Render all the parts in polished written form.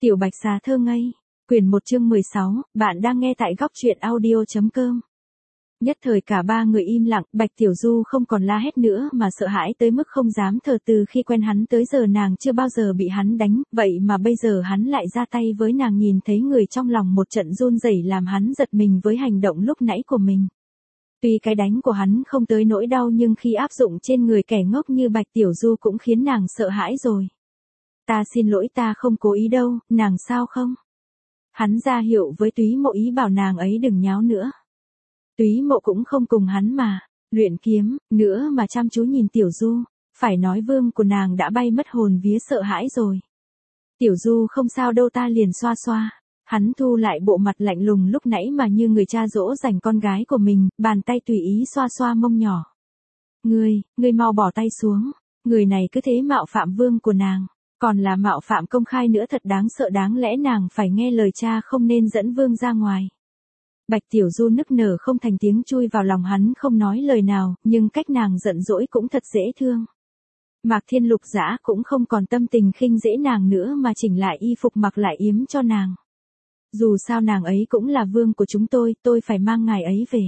Tiểu Bạch Xà thơ ngây, quyển 1 chương 16, bạn đang nghe tại góc truyện audio.com. Nhất thời cả ba người im lặng, Bạch Tiểu Du không còn la hét nữa mà sợ hãi tới mức không dám thở. Từ khi quen hắn tới giờ nàng chưa bao giờ bị hắn đánh, vậy mà bây giờ hắn lại ra tay với nàng. Nhìn thấy người trong lòng một trận run rẩy làm hắn giật mình với hành động lúc nãy của mình. Tuy cái đánh của hắn không tới nỗi đau nhưng khi áp dụng trên người kẻ ngốc như Bạch Tiểu Du cũng khiến nàng sợ hãi rồi. Ta xin lỗi, ta không cố ý đâu, nàng sao không? Hắn ra hiệu với Túy Mộ ý bảo nàng ấy đừng nháo nữa. Túy Mộ cũng không cùng hắn mà luyện kiếm nữa mà chăm chú nhìn Tiểu Du, phải nói vương của nàng đã bay mất hồn vía sợ hãi rồi. Tiểu Du không sao đâu, ta liền xoa xoa. Hắn thu lại bộ mặt lạnh lùng lúc nãy mà như người cha dỗ dành con gái của mình, bàn tay tùy ý xoa xoa mông nhỏ. Ngươi mau bỏ tay xuống, người này cứ thế mạo phạm vương của nàng. Còn là mạo phạm công khai nữa, thật đáng sợ, đáng lẽ nàng phải nghe lời cha, không nên dẫn vương ra ngoài. Bạch Tiểu Du nức nở không thành tiếng chui vào lòng hắn không nói lời nào, nhưng cách nàng giận dỗi cũng thật dễ thương. Mạc Thiên Lục Dã cũng không còn tâm tình khinh dễ nàng nữa mà chỉnh lại y phục mặc lại yếm cho nàng. Dù sao nàng ấy cũng là vương của chúng tôi phải mang ngài ấy về.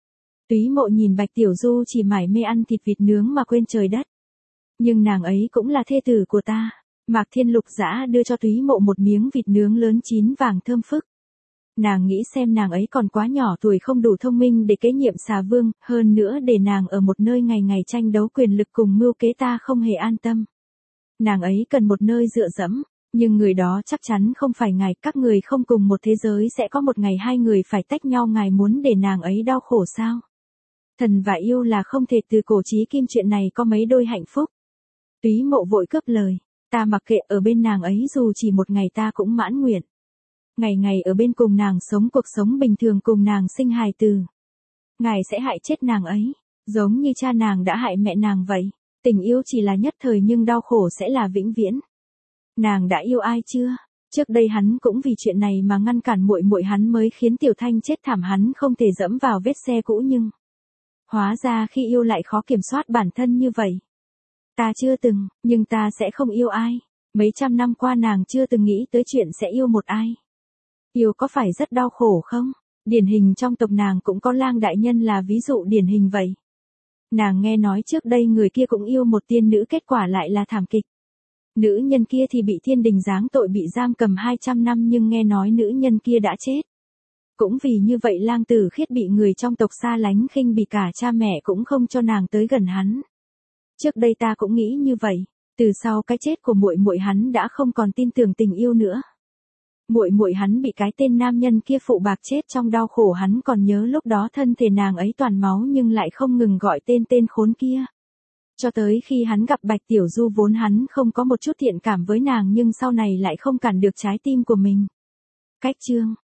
Túy Mộ nhìn Bạch Tiểu Du chỉ mải mê ăn thịt vịt nướng mà quên trời đất. Nhưng nàng ấy cũng là thê tử của ta. Mạc Thiên Lục Dã đưa cho Túy Mộ một miếng vịt nướng lớn chín vàng thơm phức. Nàng nghĩ xem nàng ấy còn quá nhỏ tuổi, không đủ thông minh để kế nhiệm xà vương, hơn nữa để nàng ở một nơi ngày ngày tranh đấu quyền lực cùng mưu kế ta không hề an tâm. Nàng ấy cần một nơi dựa dẫm, nhưng người đó chắc chắn không phải ngài, các người không cùng một thế giới, sẽ có một ngày hai người phải tách nhau, ngài muốn để nàng ấy đau khổ sao? Thần và yêu là không thể, từ cổ chí kim chuyện này có mấy đôi hạnh phúc. Túy Mộ vội cướp lời. Ta mặc kệ, ở bên nàng ấy dù chỉ một ngày ta cũng mãn nguyện. Ngày ngày ở bên cùng nàng, sống cuộc sống bình thường cùng nàng sinh hài tử. Ngài sẽ hại chết nàng ấy, giống như cha nàng đã hại mẹ nàng vậy. Tình yêu chỉ là nhất thời nhưng đau khổ sẽ là vĩnh viễn. Nàng đã yêu ai chưa? Trước đây hắn cũng vì chuyện này mà ngăn cản muội muội hắn mới khiến Tiểu Thanh chết thảm, hắn không thể dẫm vào vết xe cũ, nhưng hóa ra khi yêu lại khó kiểm soát bản thân như vậy. Ta chưa từng, nhưng ta sẽ không yêu ai. Mấy trăm năm qua nàng chưa từng nghĩ tới chuyện sẽ yêu một ai. Yêu có phải rất đau khổ không? Điển hình trong tộc nàng cũng có Lang đại nhân là ví dụ điển hình vậy. Nàng nghe nói trước đây người kia cũng yêu một tiên nữ, kết quả lại là thảm kịch. Nữ nhân kia thì bị thiên đình giáng tội, bị giam cầm 200 năm, nhưng nghe nói nữ nhân kia đã chết. Cũng vì như vậy Lang Tử Khiết bị người trong tộc xa lánh khinh bỉ, cả cha mẹ cũng không cho nàng tới gần hắn. Trước đây ta cũng nghĩ như vậy, từ sau cái chết của muội muội hắn đã không còn tin tưởng tình yêu nữa. Muội muội hắn bị cái tên nam nhân kia phụ bạc chết trong đau khổ, hắn còn nhớ lúc đó thân thể nàng ấy toàn máu nhưng lại không ngừng gọi tên khốn kia. Cho tới khi hắn gặp Bạch Tiểu Du, vốn hắn không có một chút thiện cảm với nàng nhưng sau này lại không cản được trái tim của mình. Cách chương